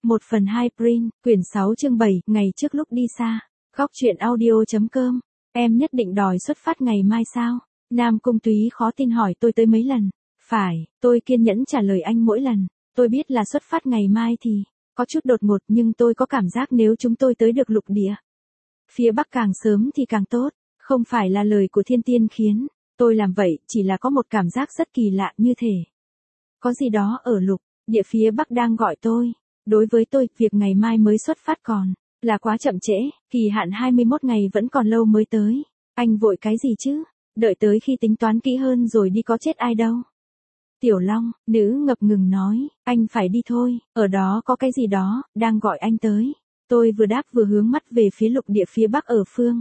1/2 Print, quyển 6 chương 7, ngày trước lúc đi xa. Góc truyện audio.com. Em nhất định đòi xuất phát ngày mai sao? Nam Cung Túy khó tin hỏi tôi tới mấy lần. Phải, tôi kiên nhẫn trả lời anh mỗi lần. Tôi biết là xuất phát ngày mai thì có chút đột ngột, nhưng tôi có cảm giác nếu chúng tôi tới được lục địa phía Bắc càng sớm thì càng tốt. Không phải là lời của thiên tiên khiến tôi làm vậy, chỉ là có một cảm giác rất kỳ lạ, như thể có gì đó ở lục địa phía Bắc đang gọi tôi. Đối với tôi, việc ngày mai mới xuất phát còn là quá chậm trễ, kỳ hạn 21 ngày vẫn còn lâu mới tới. Anh vội cái gì chứ? Đợi tới khi tính toán kỹ hơn rồi đi, có chết ai đâu. Tiểu Long, nữ ngập ngừng nói, anh phải đi thôi, ở đó có cái gì đó đang gọi anh tới. Tôi vừa đáp vừa hướng mắt về phía lục địa phía Bắc ở phương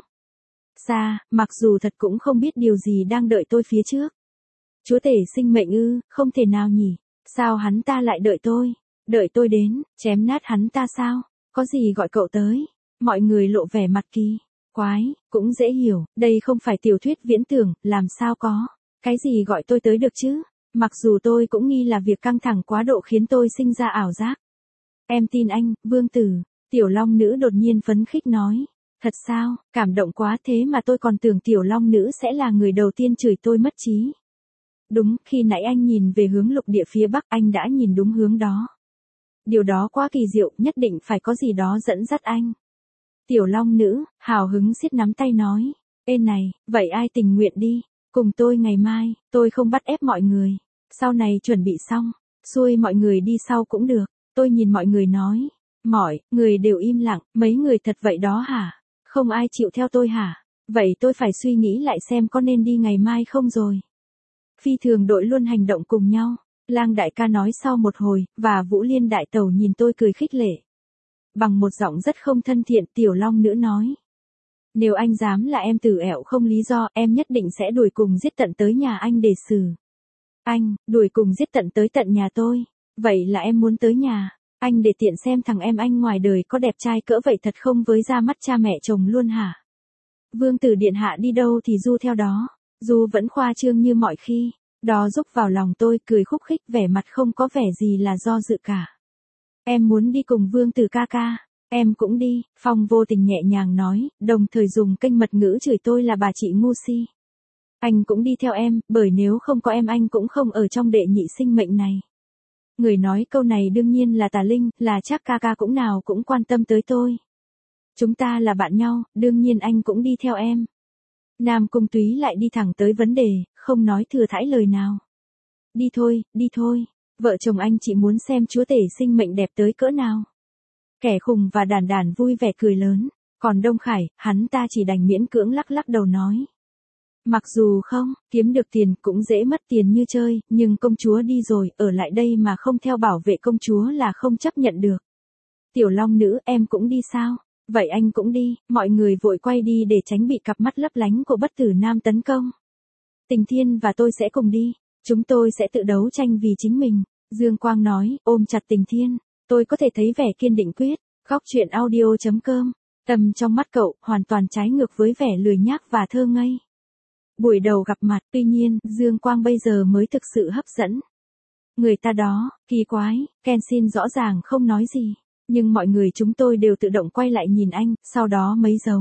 xa, mặc dù thật cũng không biết điều gì đang đợi tôi phía trước. Chúa tể sinh mệnh ư? Không thể nào nhỉ? Sao hắn ta lại đợi tôi? Đợi tôi đến chém nát hắn ta sao? Có gì gọi cậu tới? Mọi người lộ vẻ mặt kỳ quái. Cũng dễ hiểu, đây không phải tiểu thuyết viễn tưởng, làm sao có cái gì gọi tôi tới được chứ? Mặc dù tôi cũng nghi là việc căng thẳng quá độ khiến tôi sinh ra ảo giác. Em tin anh, Vương Tử. Tiểu Long nữ đột nhiên phấn khích nói. Thật sao? Cảm động quá, thế mà tôi còn tưởng Tiểu Long nữ sẽ là người đầu tiên chửi tôi mất trí. Đúng, khi nãy anh nhìn về hướng lục địa phía Bắc, anh đã nhìn đúng hướng đó. Điều đó quá kỳ diệu, nhất định phải có gì đó dẫn dắt anh. Tiểu Long nữ hào hứng siết nắm tay nói. Ê này, vậy ai tình nguyện đi cùng tôi ngày mai? Tôi không bắt ép mọi người. Sau này chuẩn bị xong, xuôi mọi người đi sau cũng được. Tôi nhìn mọi người nói. Mọi người đều im lặng. Mấy người thật vậy đó hả? Không ai chịu theo tôi hả? Vậy tôi phải suy nghĩ lại xem có nên đi ngày mai không rồi. Phi thường đội luôn hành động cùng nhau. Lang đại ca nói sau một hồi, và Vũ Liên đại tẩu nhìn tôi cười khích lệ. Bằng một giọng rất không thân thiện, Tiểu Long nữ nói. Nếu anh dám là em Tử Ẹo không lý do, em nhất định sẽ đuổi cùng giết tận tới nhà anh để xử. Anh, đuổi cùng giết tận tới tận nhà tôi. Vậy là em muốn tới nhà anh để tiện xem thằng em anh ngoài đời có đẹp trai cỡ vậy thật không với ra mắt cha mẹ chồng luôn hả? Vương Tử điện hạ đi đâu thì Du theo đó. Du vẫn khoa trương như mọi khi. Đó giúp vào lòng tôi, cười khúc khích, vẻ mặt không có vẻ gì là do dự cả. Em muốn đi cùng Vương Tử ca ca. Em cũng đi, Phong vô tình nhẹ nhàng nói, đồng thời dùng kênh mật ngữ chửi tôi là bà chị ngu si. Anh cũng đi theo em, bởi nếu không có em anh cũng không ở trong đệ nhị sinh mệnh này. Người nói câu này đương nhiên là Tà Linh, là chắc ca ca cũng nào cũng quan tâm tới tôi. Chúng ta là bạn nhau, đương nhiên anh cũng đi theo em. Nam Cung Túy lại đi thẳng tới vấn đề, không nói thừa thãi lời nào. Đi thôi, vợ chồng anh chỉ muốn xem chúa tể sinh mệnh đẹp tới cỡ nào. Kẻ khùng và Đản Đản vui vẻ cười lớn, còn Đông Khải, hắn ta chỉ đành miễn cưỡng lắc lắc đầu nói. Mặc dù không kiếm được tiền cũng dễ mất tiền như chơi, nhưng công chúa đi rồi, ở lại đây mà không theo bảo vệ công chúa là không chấp nhận được. Tiểu Long nữ, em cũng đi sao? Vậy anh cũng đi. Mọi người vội quay đi để tránh bị cặp mắt lấp lánh của Bất Tử Nam tấn công. Tình Thiên và tôi sẽ cùng đi. Chúng tôi sẽ tự đấu tranh vì chính mình. Dương Quang nói, ôm chặt Tình Thiên. Tôi có thể thấy vẻ kiên định quyết. Góc truyện audio.com. Tầm trong mắt cậu, hoàn toàn trái ngược với vẻ lười nhác và thơ ngây. Buổi đầu gặp mặt, tuy nhiên, Dương Quang bây giờ mới thực sự hấp dẫn. Người ta đó, kỳ quái, Kenshin rõ ràng không nói gì. Nhưng mọi người chúng tôi đều tự động quay lại nhìn anh, sau đó mấy dấu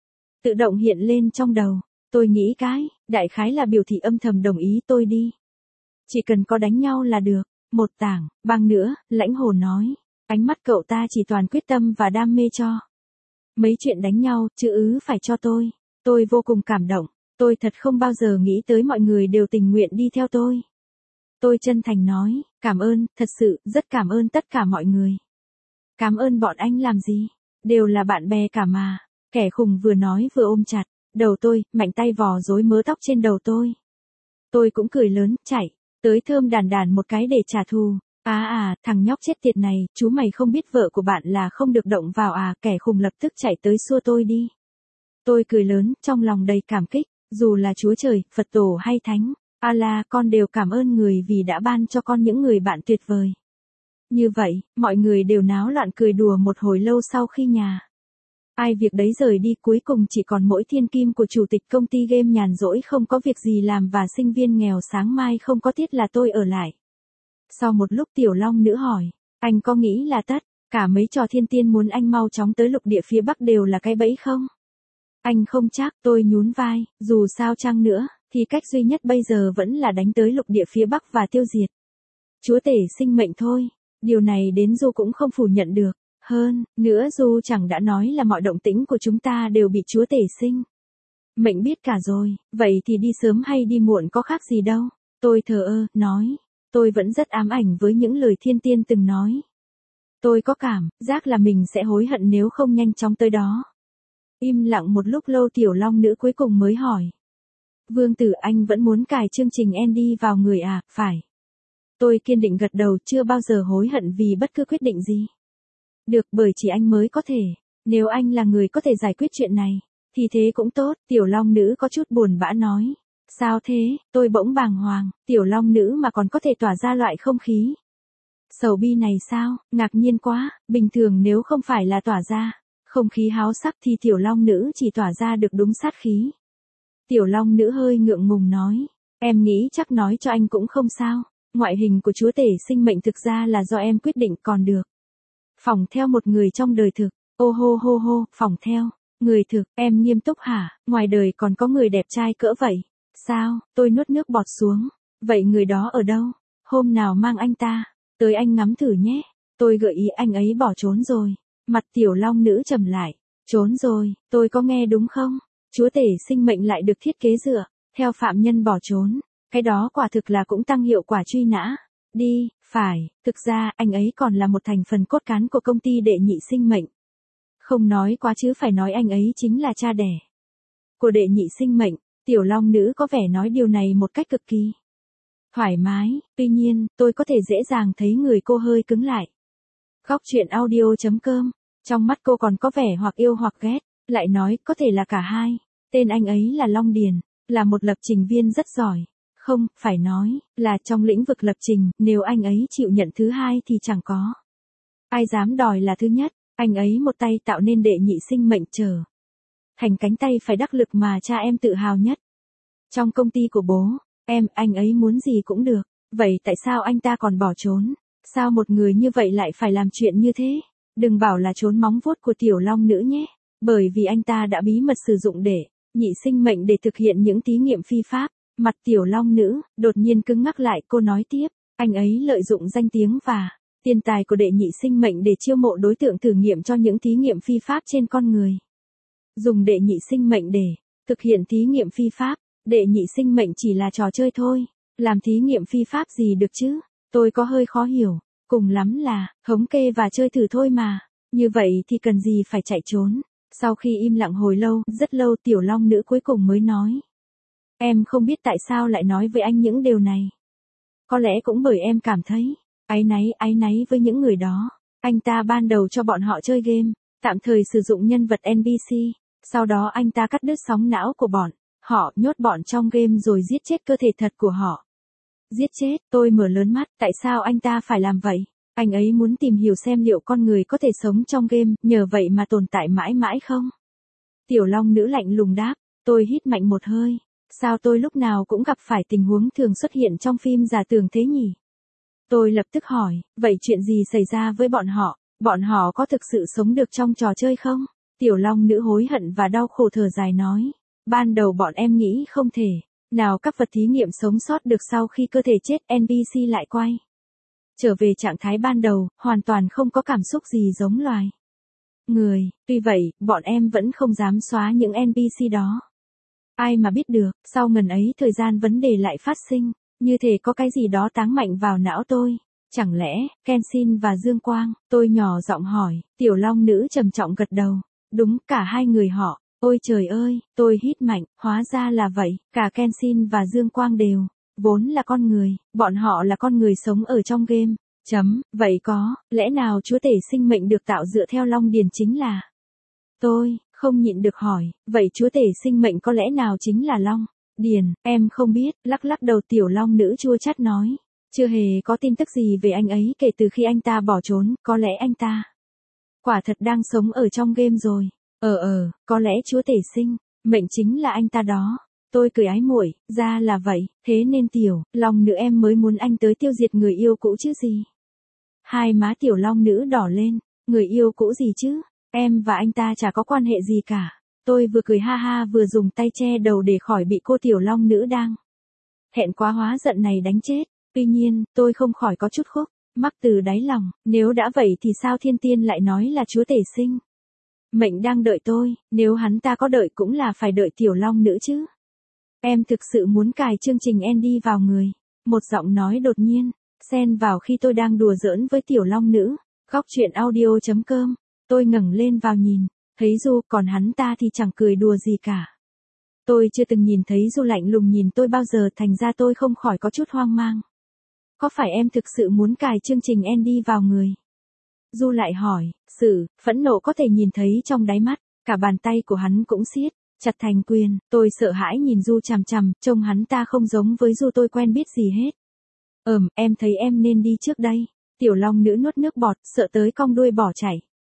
tự động hiện lên trong đầu. Tôi nghĩ đại khái là biểu thị âm thầm đồng ý tôi đi. Chỉ cần có đánh nhau là được. Một tảng băng nữa, Lãnh Hồn nói. Ánh mắt cậu ta chỉ toàn quyết tâm và đam mê cho. Mấy chuyện đánh nhau, chứ phải cho tôi. Tôi vô cùng cảm động. Tôi thật không bao giờ nghĩ tới mọi người đều tình nguyện đi theo tôi. Tôi chân thành nói, cảm ơn, thật sự, rất cảm ơn tất cả mọi người. Cảm ơn bọn anh làm gì? Đều là bạn bè cả mà. Kẻ khùng vừa nói vừa ôm chặt đầu tôi, mạnh tay vò rối mớ tóc trên đầu tôi. Tôi cũng cười lớn, chạy tới thơm Đản Đản một cái để trả thù. Thằng nhóc chết tiệt này, chú mày không biết vợ của bạn là không được động vào à? Kẻ khùng lập tức chạy tới xua tôi đi. Tôi cười lớn, trong lòng đầy cảm kích. Dù là Chúa Trời, Phật Tổ hay Thánh Allah, con đều cảm ơn người vì đã ban cho con những người bạn tuyệt vời. Như vậy, mọi người đều náo loạn cười đùa một hồi lâu. Sau khi nhà ai việc đấy rời đi, cuối cùng chỉ còn mỗi thiên kim của chủ tịch công ty game nhàn rỗi không có việc gì làm và sinh viên nghèo sáng mai không có tiết là tôi ở lại. Sau một lúc Tiểu Long nữ hỏi, anh có nghĩ là tất Cả mấy trò thiên tiên muốn anh mau chóng tới lục địa phía Bắc đều là cái bẫy không? Anh không chắc, tôi nhún vai, dù sao chăng nữa, thì cách duy nhất bây giờ vẫn là đánh tới lục địa phía Bắc và tiêu diệt chúa tể sinh mệnh thôi. Điều này đến Du cũng không phủ nhận được. Hơn nữa Du chẳng đã nói là mọi động tĩnh của chúng ta đều bị chúa tể sinh mệnh biết cả rồi, vậy thì đi sớm hay đi muộn có khác gì đâu. Tôi thờ ơ, nói. Tôi vẫn rất ám ảnh với những lời thiên tiên từng nói. Tôi có cảm giác là mình sẽ hối hận nếu không nhanh chóng tới đó. Im lặng một lúc lâu Tiểu Long Nữ cuối cùng mới hỏi. Vương tử anh vẫn muốn cài chương trình Andy vào người à, phải. Tôi kiên định gật đầu, chưa bao giờ hối hận vì bất cứ quyết định gì. Được, bởi chỉ anh mới có thể. Nếu anh là người có thể giải quyết chuyện này, thì thế cũng tốt. Tiểu Long Nữ có chút buồn bã nói. Sao thế? Tôi bỗng bàng hoàng. Tiểu Long Nữ mà còn có thể tỏa ra loại không khí sầu bi này sao? Ngạc nhiên quá. Bình thường nếu không phải là tỏa ra không khí háo sắc thì Tiểu Long Nữ chỉ tỏa ra được đúng sát khí. Tiểu Long Nữ hơi ngượng ngùng nói. Em nghĩ chắc nói cho anh cũng không sao. Ngoại hình của chúa tể sinh mệnh thực ra là do em quyết định còn được. Phỏng theo một người trong đời thực. Ô hô hô hô, phỏng theo người thực, em nghiêm túc hả? Ngoài đời còn có người đẹp trai cỡ vậy? Sao? Tôi nuốt nước bọt xuống. Vậy người đó ở đâu? Hôm nào mang anh ta tới anh ngắm thử nhé. Tôi gợi ý anh ấy bỏ trốn rồi. Mặt Tiểu Long Nữ trầm lại. Trốn rồi, tôi có nghe đúng không? Chúa tể sinh mệnh lại được thiết kế dựa theo phạm nhân bỏ trốn. Cái đó quả thực là cũng tăng hiệu quả truy nã. Đi, phải, thực ra anh ấy còn là một thành phần cốt cán của công ty đệ nhị sinh mệnh. Không nói quá chứ phải nói anh ấy chính là cha đẻ của đệ nhị sinh mệnh. Tiểu Long Nữ có vẻ nói điều này một cách cực kỳ thoải mái, tuy nhiên, tôi có thể dễ dàng thấy người cô hơi cứng lại. Góc truyện audio.com, trong mắt cô còn có vẻ hoặc yêu hoặc ghét, lại nói có thể là cả hai. Tên anh ấy là Long Điền, là một lập trình viên rất giỏi. Không, phải nói, là trong lĩnh vực lập trình, nếu anh ấy chịu nhận thứ hai thì chẳng có ai dám đòi là thứ nhất. Anh ấy một tay tạo nên đệ nhị sinh mệnh trở thành cánh tay phải đắc lực mà cha em tự hào nhất. Trong công ty của bố, anh ấy muốn gì cũng được. Vậy tại sao anh ta còn bỏ trốn? Sao một người như vậy lại phải làm chuyện như thế? Đừng bảo là trốn móng vuốt của Tiểu Long Nữ nhé. Bởi vì anh ta đã bí mật sử dụng đệ nhị sinh mệnh để thực hiện những thí nghiệm phi pháp. Mặt Tiểu Long Nữ đột nhiên cứng ngắc lại, cô nói tiếp. Anh ấy lợi dụng danh tiếng và tiền tài của đệ nhị sinh mệnh để chiêu mộ đối tượng thử nghiệm cho những thí nghiệm phi pháp trên con người. Dùng đệ nhị sinh mệnh để thực hiện thí nghiệm phi pháp. Đệ nhị sinh mệnh chỉ là trò chơi thôi. Làm thí nghiệm phi pháp gì được chứ? Tôi có hơi khó hiểu. Cùng lắm là thống kê và chơi thử thôi mà. Như vậy thì cần gì phải chạy trốn? Sau khi im lặng hồi lâu, rất lâu, Tiểu Long Nữ cuối cùng mới nói. Em không biết tại sao lại nói với anh những điều này. Có lẽ cũng bởi em cảm thấy áy náy với những người đó. Anh ta ban đầu cho bọn họ chơi game, tạm thời sử dụng nhân vật NPC, sau đó anh ta cắt đứt sóng não của bọn họ, nhốt bọn trong game rồi giết chết cơ thể thật của họ. Giết chết, tôi mở lớn mắt, tại sao anh ta phải làm vậy? Anh ấy muốn tìm hiểu xem liệu con người có thể sống trong game, nhờ vậy mà tồn tại mãi mãi không? Tiểu Long Nữ lạnh lùng đáp, tôi hít mạnh một hơi. Sao tôi lúc nào cũng gặp phải tình huống thường xuất hiện trong phim giả tưởng thế nhỉ? Tôi lập tức hỏi, vậy chuyện gì xảy ra với bọn họ? Bọn họ có thực sự sống được trong trò chơi không? Tiểu Long Nữ hối hận và đau khổ thở dài nói. Ban đầu bọn em nghĩ không thể nào các vật thí nghiệm sống sót được sau khi cơ thể chết. NPC lại quay trở về trạng thái ban đầu, hoàn toàn không có cảm xúc gì giống loài người. Tuy vậy, bọn em vẫn không dám xóa những NPC đó. Ai mà biết được, sau ngần ấy thời gian vấn đề lại phát sinh, như thể có cái gì đó táng mạnh vào não tôi. Chẳng lẽ, Kenshin và Dương Quang? Tôi nhỏ giọng hỏi. Tiểu Long Nữ trầm trọng gật đầu. Đúng, cả hai người họ. Ôi trời ơi, tôi hít mạnh, hóa ra là vậy, cả Kenshin và Dương Quang đều vốn là con người, bọn họ là con người sống ở trong game. Vậy có, lẽ nào chúa tể sinh mệnh được tạo dựa theo Long Điền chính là? Tôi không nhịn được hỏi, vậy chúa tể sinh mệnh có lẽ nào chính là Long Điền? Em không biết, lắc đầu. Tiểu Long Nữ chua chát nói. Chưa hề có tin tức gì về anh ấy kể từ khi anh ta bỏ trốn, có lẽ anh ta quả thật đang sống ở trong game rồi. Có lẽ chúa tể sinh mệnh chính là anh ta đó. Tôi cười ái muội, ra là vậy, thế nên Tiểu Long Nữ em mới muốn anh tới tiêu diệt người yêu cũ chứ gì. Hai má Tiểu Long Nữ đỏ lên, Người yêu cũ gì chứ? Em và anh ta chả có quan hệ gì cả. Tôi vừa cười ha ha vừa dùng tay che đầu để khỏi bị cô tiểu long nữ đang hẹn quá hóa giận này đánh chết. Tuy nhiên, tôi không khỏi có chút khúc mắc từ đáy lòng, nếu đã vậy thì sao thiên tiên lại nói là chúa tể sinh mệnh đang đợi tôi, nếu hắn ta có đợi cũng là phải đợi tiểu long nữ chứ. Em thực sự muốn cài chương trình Andy vào người. Một giọng nói đột nhiên xen vào khi tôi đang đùa giỡn với tiểu long nữ. Góc truyện audio.com. Tôi ngẩng lên vào nhìn, thấy Du, còn hắn ta thì chẳng cười đùa gì cả. Tôi chưa từng nhìn thấy Du lạnh lùng nhìn tôi bao giờ, thành ra tôi không khỏi có chút hoang mang. Có phải em thực sự muốn cài chương trình Andy vào người? Du lại hỏi, sự phẫn nộ có thể nhìn thấy trong đáy mắt, cả bàn tay của hắn cũng siết chặt thành quyền. Tôi sợ hãi nhìn Du chằm chằm, trông hắn ta không giống với Du tôi quen biết gì hết. Em thấy em nên đi trước đây. Tiểu long nữ nuốt nước bọt, sợ tới cong đuôi bỏ chạy.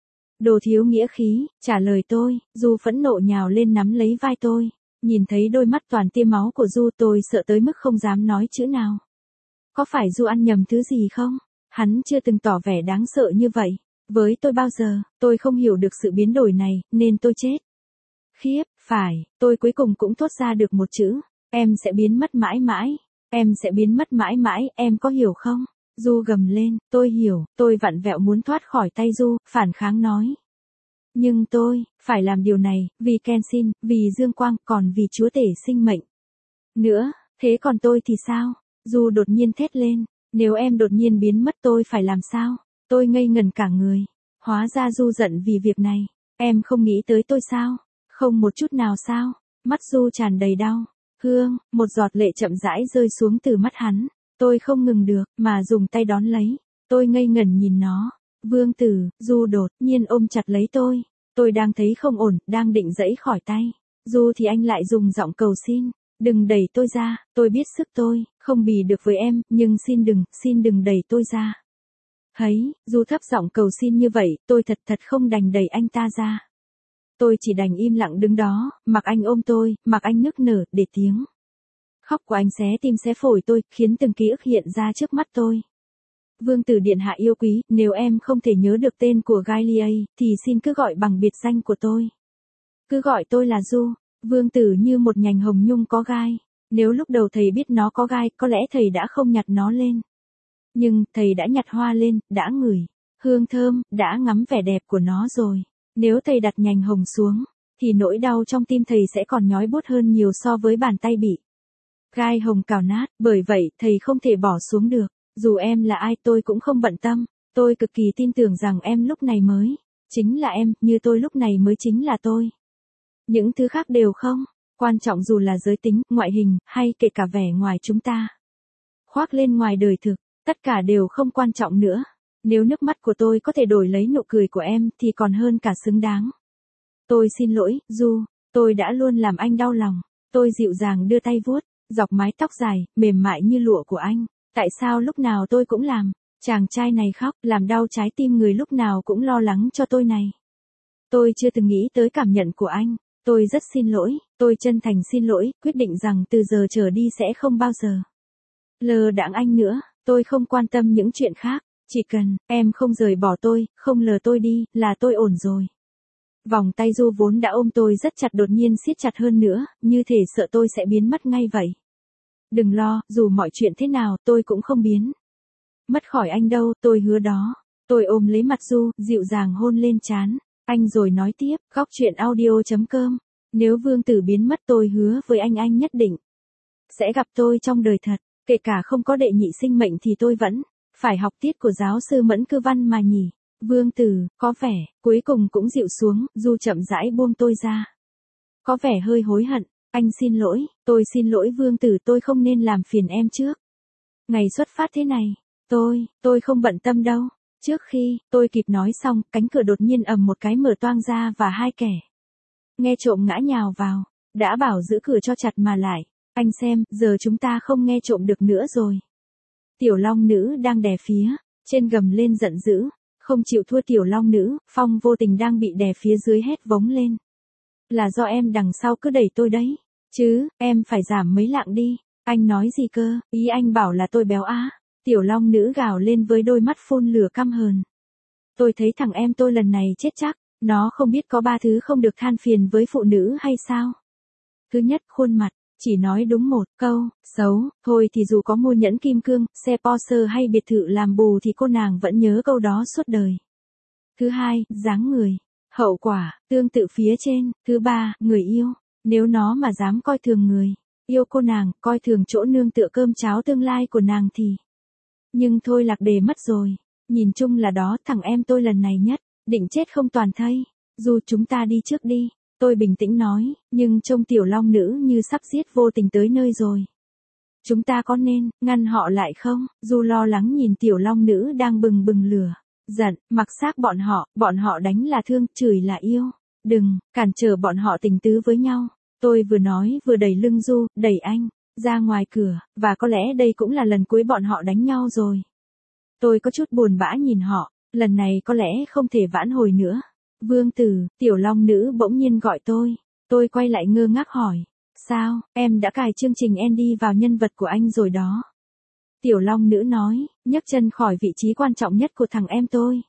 Đồ thiếu nghĩa khí, trả lời tôi. Du phẫn nộ nhào lên nắm lấy vai tôi. Nhìn thấy đôi mắt toàn tia máu của Du, tôi sợ tới mức không dám nói chữ nào. Có phải Du ăn nhầm thứ gì không? Hắn chưa từng tỏ vẻ đáng sợ như vậy với tôi bao giờ. Tôi không hiểu được sự biến đổi này, nên tôi chết khiếp. Phải, tôi cuối cùng cũng thốt ra được một chữ. Em sẽ biến mất mãi mãi. Em sẽ biến mất mãi mãi, em có hiểu không? Du gầm lên, tôi hiểu. Tôi vặn vẹo muốn thoát khỏi tay Du, phản kháng nói. Nhưng tôi phải làm điều này, vì Kenshin, vì Dương Quang, còn vì chúa tể sinh mệnh nữa. Thế còn tôi thì sao? Du đột nhiên thét lên. Nếu em đột nhiên biến mất tôi phải làm sao? Tôi ngây ngẩn cả người. Hóa ra Du giận vì việc này. Em không nghĩ tới tôi sao? Không một chút nào sao? Mắt Du tràn đầy đau. Hương, một giọt lệ chậm rãi rơi xuống từ mắt hắn. Tôi không ngừng được, mà dùng tay đón lấy. Tôi ngây ngẩn nhìn nó. Vương tử, Du đột nhiên ôm chặt lấy tôi. Tôi đang thấy không ổn, đang định giãy khỏi tay. Du thì anh lại dùng giọng cầu xin. Đừng đẩy tôi ra, tôi biết sức tôi không bì được với em, nhưng xin đừng đẩy tôi ra. Thấy, Du thấp giọng cầu xin như vậy, tôi thật không đành đẩy anh ta ra. Tôi chỉ đành im lặng đứng đó, mặc anh ôm tôi, mặc anh nức nở, để tiếng khóc của anh xé tim xé phổi tôi, khiến từng ký ức hiện ra trước mắt tôi. Vương tử điện hạ yêu quý, nếu em không thể nhớ được tên của Gailiei, thì xin cứ gọi bằng biệt danh của tôi. Cứ gọi tôi là Du. Vương tử như một nhành hồng nhung có gai. Nếu lúc đầu thầy biết nó có gai, có lẽ thầy đã không nhặt nó lên. Nhưng, thầy đã nhặt hoa lên, đã ngửi hương thơm, đã ngắm vẻ đẹp của nó rồi. Nếu thầy đặt nhành hồng xuống, thì nỗi đau trong tim thầy sẽ còn nhói buốt hơn nhiều so với bàn tay bị gai hồng cào nát. Bởi vậy, thầy không thể bỏ xuống được. Dù em là ai tôi cũng không bận tâm. Tôi cực kỳ tin tưởng rằng em lúc này mới chính là em, như tôi lúc này mới chính là tôi. Những thứ khác đều không quan trọng, dù là giới tính, ngoại hình, hay kể cả vẻ ngoài chúng ta khoác lên ngoài đời thực, tất cả đều không quan trọng nữa. Nếu nước mắt của tôi có thể đổi lấy nụ cười của em thì còn hơn cả xứng đáng. Tôi xin lỗi, Du, tôi đã luôn làm anh đau lòng. Tôi dịu dàng đưa tay vuốt dọc mái tóc dài, mềm mại như lụa của anh. Tại sao lúc nào tôi cũng làm chàng trai này khóc, làm đau trái tim người lúc nào cũng lo lắng cho tôi này? Tôi chưa từng nghĩ tới cảm nhận của anh. Tôi rất xin lỗi, tôi chân thành xin lỗi, quyết định rằng từ giờ trở đi sẽ không bao giờ lờ đãng anh nữa. Tôi không quan tâm những chuyện khác, chỉ cần em không rời bỏ tôi, không lờ tôi đi, là tôi ổn rồi. Vòng tay Du vốn đã ôm tôi rất chặt đột nhiên siết chặt hơn nữa, như thể sợ tôi sẽ biến mất ngay vậy. Đừng lo, dù mọi chuyện thế nào tôi cũng không biến mất khỏi anh đâu, tôi hứa đó. Tôi ôm lấy mặt Du, dịu dàng hôn lên trán anh rồi nói tiếp. Góc truyện audio.com. Nếu vương tử biến mất tôi hứa với anh nhất định sẽ gặp tôi trong đời thật. Kể cả không có đệ nhị sinh mệnh thì tôi vẫn phải học tiết của giáo sư Mẫn Cư Văn mà nhỉ. Vương tử, có vẻ, cuối cùng cũng dịu xuống. Du chậm rãi buông tôi ra. Có vẻ hơi hối hận. Anh xin lỗi, tôi xin lỗi vương tử, tôi không nên làm phiền em trước ngày xuất phát thế này. Tôi không bận tâm đâu. Trước khi tôi kịp nói xong, cánh cửa đột nhiên ầm một cái mở toang ra và hai kẻ nghe trộm ngã nhào vào. Đã bảo giữ cửa cho chặt mà lại. Anh xem, giờ chúng ta không nghe trộm được nữa rồi. Tiểu long nữ đang đè phía trên gầm lên giận dữ. Không chịu thua tiểu long nữ, Phong vô tình đang bị đè phía dưới hét vống lên. Là do em đằng sau cứ đẩy tôi đấy. Chứ, em phải giảm mấy lạng đi. Anh nói gì cơ, ý anh bảo là tôi béo á. Tiểu long nữ gào lên với đôi mắt phun lửa căm hờn. Tôi thấy thằng em tôi lần này chết chắc, nó không biết có 3 thứ không được than phiền với phụ nữ hay sao? Thứ nhất, khuôn mặt, chỉ nói đúng một câu, xấu, thôi thì dù có mua nhẫn kim cương, xe Porsche hay biệt thự làm bù thì cô nàng vẫn nhớ câu đó suốt đời. Thứ hai, dáng người, hậu quả, tương tự phía trên. Thứ ba, người yêu, nếu nó mà dám coi thường người yêu cô nàng, coi thường chỗ nương tựa cơm cháo tương lai của nàng thì... Nhưng thôi lạc đề mất rồi. Nhìn chung là đó, thằng em tôi lần này nhất định chết không toàn thây. Dù chúng ta đi trước đi, tôi bình tĩnh nói, nhưng trông tiểu long nữ như sắp giết vô tình tới nơi rồi. Chúng ta có nên ngăn họ lại không? Du lo lắng nhìn tiểu long nữ đang bừng bừng lửa giận, mặc xác bọn họ đánh là thương, chửi là yêu. Đừng cản trở bọn họ tình tứ với nhau. Tôi vừa nói vừa đẩy lưng Du, đẩy anh ra ngoài cửa, và có lẽ đây cũng là lần cuối bọn họ đánh nhau rồi. Tôi có chút buồn bã nhìn họ, lần này có lẽ không thể vãn hồi nữa. Vương Tử, tiểu long nữ bỗng nhiên gọi tôi. Tôi quay lại ngơ ngác hỏi. Sao, em đã cài chương trình Andy vào nhân vật của anh rồi đó. Tiểu long nữ nói, nhấc chân khỏi vị trí quan trọng nhất của thằng em tôi.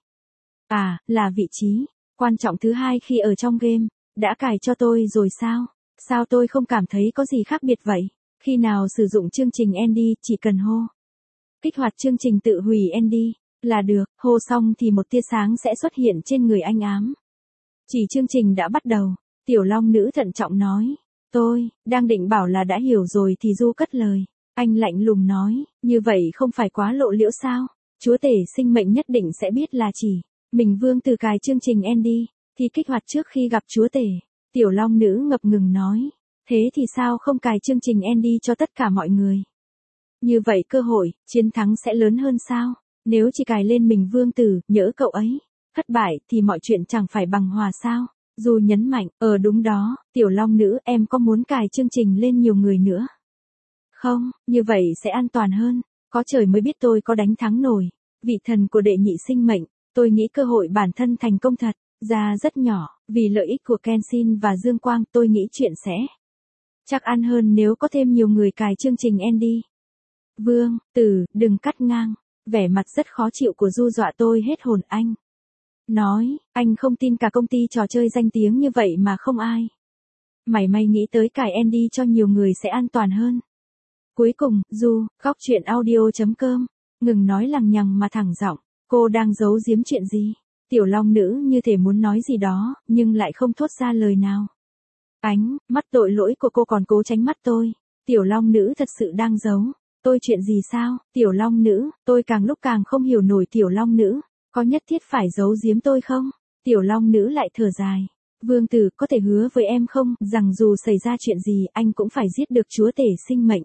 À, là vị trí quan trọng thứ hai khi ở trong game. Đã cài cho tôi rồi sao? Sao tôi không cảm thấy có gì khác biệt vậy? Khi nào sử dụng chương trình Andy chỉ cần hô kích hoạt chương trình tự hủy Andy là được, hô xong thì một tia sáng sẽ xuất hiện trên người anh ám. Chỉ chương trình đã bắt đầu, tiểu long nữ thận trọng nói. Tôi đang định bảo là đã hiểu rồi thì Du cất lời. Anh lạnh lùng nói, như vậy không phải quá lộ liễu sao? Chúa tể sinh mệnh nhất định sẽ biết là chỉ mình Vương Tử cài chương trình Andy thì kích hoạt trước khi gặp chúa tể. Tiểu long nữ ngập ngừng nói. Thế thì sao không cài chương trình Andy cho tất cả mọi người? Như vậy cơ hội chiến thắng sẽ lớn hơn sao? Nếu chỉ cài lên mình Vương Tử, nhỡ cậu ấy thất bại thì mọi chuyện chẳng phải bằng hòa sao? Du nhấn mạnh, đúng đó, tiểu long nữ, em có muốn cài chương trình lên nhiều người nữa? Không, như vậy sẽ an toàn hơn. Có trời mới biết tôi có đánh thắng nổi vị thần của đệ nhị sinh mệnh. Tôi nghĩ cơ hội bản thân thành công thật ra rất nhỏ, vì lợi ích của Kenshin và Dương Quang, tôi nghĩ chuyện sẽ chắc ăn hơn nếu có thêm nhiều người cài chương trình Andy. Vương Tử, đừng cắt ngang. Vẻ mặt rất khó chịu của Du dọa tôi hết hồn. Anh nói, anh không tin cả công ty trò chơi danh tiếng như vậy mà không ai mảy may nghĩ tới cài Andy cho nhiều người sẽ an toàn hơn. Cuối cùng, Du, góc chuyện audio.com, ngừng nói lằng nhằng mà thẳng giọng. Cô đang giấu giếm chuyện gì? Tiểu long nữ như thể muốn nói gì đó, nhưng lại không thốt ra lời nào. Ánh mắt tội lỗi của cô còn cố tránh mắt tôi. Tiểu long nữ thật sự đang giấu tôi chuyện gì sao? Tiểu long nữ, tôi càng lúc càng không hiểu nổi tiểu long nữ. Có nhất thiết phải giấu giếm tôi không? Tiểu long nữ lại thở dài. Vương Tử, có thể hứa với em không, rằng dù xảy ra chuyện gì, anh cũng phải giết được chúa tể sinh mệnh.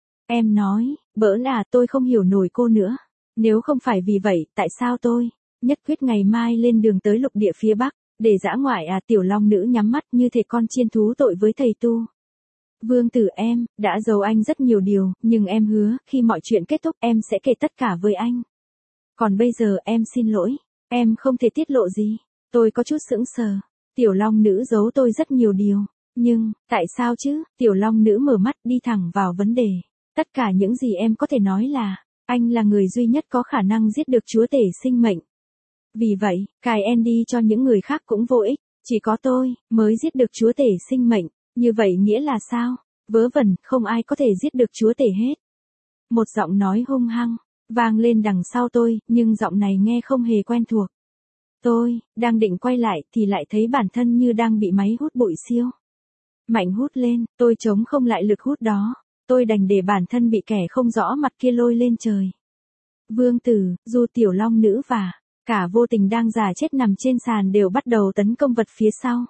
Em nói, bỡ là tôi không hiểu nổi cô nữa. Nếu không phải vì vậy, tại sao tôi nhất quyết ngày mai lên đường tới lục địa phía Bắc, để dã ngoại à? Tiểu long nữ nhắm mắt như thể con chiên thú tội với thầy tu. Vương Tử, em đã giấu anh rất nhiều điều, nhưng em hứa, khi mọi chuyện kết thúc em sẽ kể tất cả với anh. Còn bây giờ em xin lỗi, em không thể tiết lộ gì. Tôi có chút sững sờ. Tiểu long nữ giấu tôi rất nhiều điều. Nhưng, tại sao chứ? Tiểu long nữ mở mắt đi thẳng vào vấn đề. Tất cả những gì em có thể nói là, anh là người duy nhất có khả năng giết được chúa tể sinh mệnh. Vì vậy, cài Andy cho những người khác cũng vô ích. Chỉ có tôi mới giết được chúa tể sinh mệnh. Như vậy nghĩa là sao? Vớ vẩn, không ai có thể giết được chúa tể hết. Một giọng nói hung hăng vang lên đằng sau tôi, nhưng giọng này nghe không hề quen thuộc. Tôi đang định quay lại thì lại thấy bản thân như đang bị máy hút bụi siêu mạnh hút lên. Tôi chống không lại lực hút đó. Tôi đành để bản thân bị kẻ không rõ mặt kia lôi lên trời. Vương Tử, Du, tiểu long nữ và cả vô tình đang giả chết nằm trên sàn đều bắt đầu tấn công vật phía sau.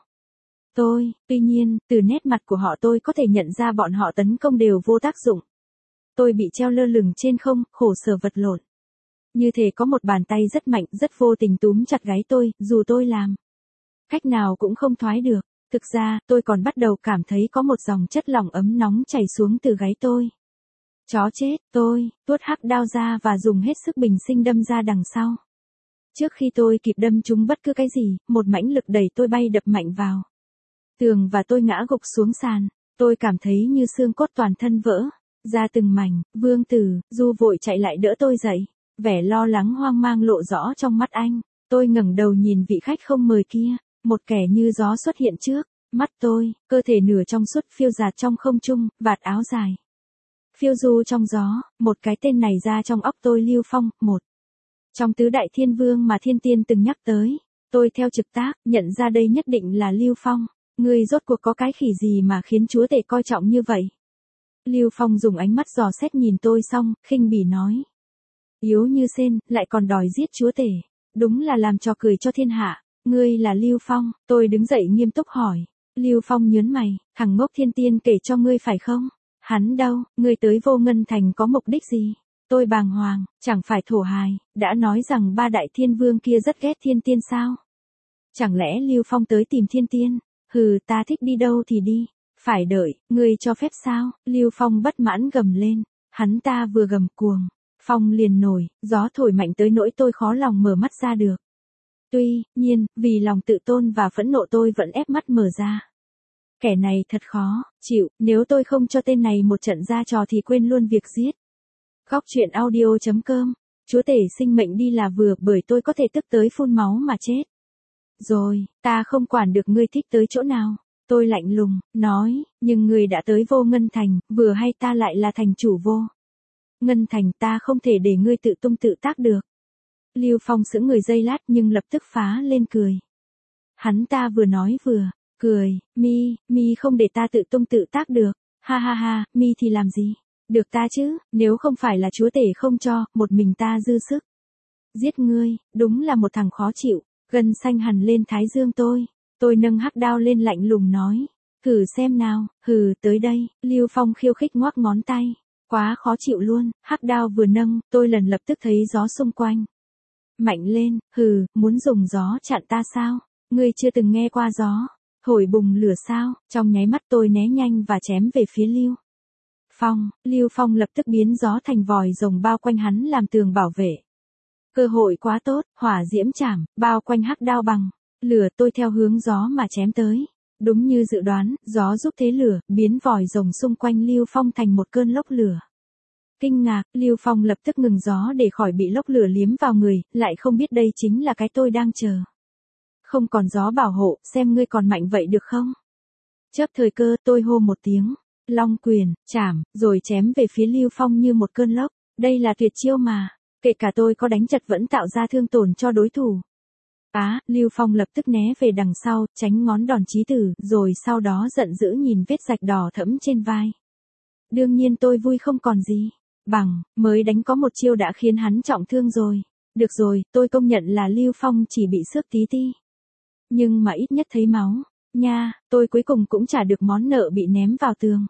Tuy nhiên, từ nét mặt của họ tôi có thể nhận ra bọn họ tấn công đều vô tác dụng. Tôi bị treo lơ lửng trên không, khổ sở vật lộn. Như thể có một bàn tay rất mạnh, rất vô tình túm chặt gáy tôi, dù tôi làm cách nào cũng không thoái được. Thực ra, tôi còn bắt đầu cảm thấy có một dòng chất lỏng ấm nóng chảy xuống từ gáy tôi. Chó chết, tôi tuốt hắc đao ra và dùng hết sức bình sinh đâm ra đằng sau. Trước khi tôi kịp đâm trúng bất cứ cái gì, một mãnh lực đẩy tôi bay đập mạnh vào tường và tôi ngã gục xuống sàn. Tôi cảm thấy như xương cốt toàn thân vỡ ra từng mảnh. Vương Tử, Du vội chạy lại đỡ tôi dậy. Vẻ lo lắng hoang mang lộ rõ trong mắt anh. Tôi ngẩng đầu nhìn vị khách không mời kia, một kẻ như gió xuất hiện trước mắt tôi, cơ thể nửa trong suốt phiêu dạt trong không trung, vạt áo dài phiêu du trong gió, một cái tên này ra trong óc tôi. Lưu Phong, một trong tứ đại thiên vương mà thiên tiên từng nhắc tới. Tôi theo trực giác, nhận ra đây nhất định là Lưu Phong. Ngươi rốt cuộc có cái khỉ gì mà khiến chúa tể coi trọng như vậy? Lưu Phong dùng ánh mắt dò xét nhìn tôi xong, khinh bỉ nói. Yếu như sên, lại còn đòi giết chúa tể. Đúng là làm trò cười cho thiên hạ. Ngươi là Lưu Phong, tôi đứng dậy nghiêm túc hỏi. Lưu Phong nhớn mày, thằng ngốc thiên tiên kể cho ngươi phải không? Hắn đâu, ngươi tới Vô Ngân Thành có mục đích gì? Tôi bàng hoàng, chẳng phải thổ hài, đã nói rằng ba đại thiên vương kia rất ghét thiên tiên sao? Chẳng lẽ Lưu Phong tới tìm thiên tiên? Hừ, ta thích đi đâu thì đi, phải đợi, ngươi cho phép sao? Lưu Phong bất mãn gầm lên, hắn ta vừa gầm cuồng, phong liền nổi, gió thổi mạnh tới nỗi tôi khó lòng mở mắt ra được. Tuy nhiên, vì lòng tự tôn và phẫn nộ tôi vẫn ép mắt mở ra. Kẻ này thật khó chịu, nếu tôi không cho tên này một trận ra trò thì quên luôn việc giết. Góc truyện audio.com, chúa tể sinh mệnh đi là vừa, bởi tôi có thể tức tới phun máu mà chết. Rồi, ta không quản được ngươi thích tới chỗ nào. Tôi lạnh lùng, nói, nhưng ngươi đã tới Vô Ngân Thành, vừa hay ta lại là thành chủ Vô Ngân Thành, ta không thể để ngươi tự tung tự tác được. Lưu Phong sững người giây lát nhưng lập tức phá lên cười. Hắn ta vừa nói vừa cười, mi không để ta tự tung tự tác được. Ha ha ha, mi thì làm gì? Được ta chứ, nếu không phải là chúa tể không cho, một mình ta dư sức giết ngươi, đúng là một thằng khó chịu. Gân xanh hằn lên thái dương tôi nâng hắc đao lên lạnh lùng nói, thử xem nào. Hừ, tới đây. Lưu Phong khiêu khích ngoắc ngón tay, quá khó chịu luôn. Hắc đao vừa nâng, tôi lần lập tức thấy gió xung quanh mạnh lên. Hừ, muốn dùng gió chặn ta sao? Ngươi chưa từng nghe qua gió thổi bùng lửa sao? Trong nháy mắt tôi né nhanh và chém về phía Lưu Phong. Lưu Phong lập tức biến gió thành vòi rồng bao quanh hắn làm tường bảo vệ. Cơ hội quá tốt, hỏa diễm chảm, bao quanh hắc đao bằng lửa. Tôi theo hướng gió mà chém tới. Đúng như dự đoán, gió giúp thế lửa, biến vòi rồng xung quanh Lưu Phong thành một cơn lốc lửa. Kinh ngạc, Lưu Phong lập tức ngừng gió để khỏi bị lốc lửa liếm vào người, lại không biết đây chính là cái tôi đang chờ. Không còn gió bảo hộ, xem ngươi còn mạnh vậy được không? Chớp thời cơ, tôi hô một tiếng, long quyền, chảm, rồi chém về phía Lưu Phong như một cơn lốc. Đây là tuyệt chiêu mà, kể cả tôi có đánh chật vẫn tạo ra thương tổn cho đối thủ. Lưu Phong lập tức né về đằng sau, tránh ngón đòn chí tử, rồi sau đó giận dữ nhìn vết rạch đỏ thẫm trên vai. Đương nhiên tôi vui không còn gì bằng, mới đánh có một chiêu đã khiến hắn trọng thương rồi. Được rồi, tôi công nhận là Lưu Phong chỉ bị xước tí ti. Nhưng mà ít nhất thấy máu, nha, tôi cuối cùng cũng trả được món nợ bị ném vào tường.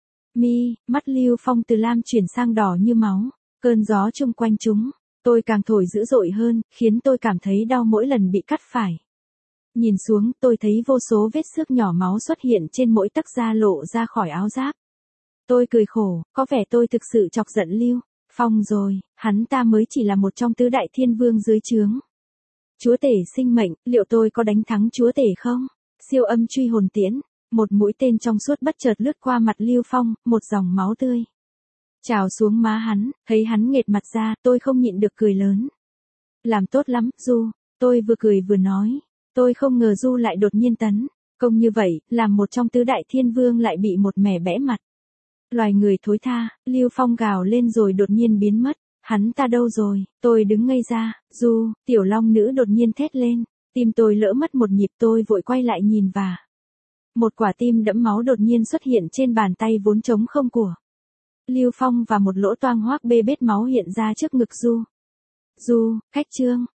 Mắt Lưu Phong từ lam chuyển sang đỏ như máu, cơn gió chung quanh chúng. Tôi càng thổi dữ dội hơn, khiến tôi cảm thấy đau mỗi lần bị cắt phải. Nhìn xuống, tôi thấy vô số vết xước nhỏ máu xuất hiện trên mỗi tấc da lộ ra khỏi áo giáp. Tôi cười khổ, có vẻ tôi thực sự chọc giận Lưu Phong rồi, hắn ta mới chỉ là một trong tứ đại thiên vương dưới trướng chúa tể sinh mệnh. Liệu tôi có đánh thắng chúa tể không? Siêu âm truy hồn tiễn, một mũi tên trong suốt bất chợt lướt qua mặt Lưu Phong, một dòng máu tươi trào xuống má hắn. Thấy hắn nghệt mặt ra, tôi không nhịn được cười lớn. Làm tốt lắm, Du. Tôi vừa cười vừa nói. Tôi không ngờ Du lại đột nhiên tấn công như vậy, làm một trong tứ đại thiên vương lại bị một mẻ bẽ mặt. Loài người thối tha. Lưu Phong gào lên rồi đột nhiên biến mất. Hắn ta đâu rồi? Tôi đứng ngây ra. Du, tiểu long nữ đột nhiên thét lên. Tim tôi lỡ mất một nhịp, tôi vội quay lại nhìn và một quả tim đẫm máu đột nhiên xuất hiện trên bàn tay vốn trống không của Lưu Phong và một lỗ toang hoác bê bết máu hiện ra trước ngực Du. Du, khách trương,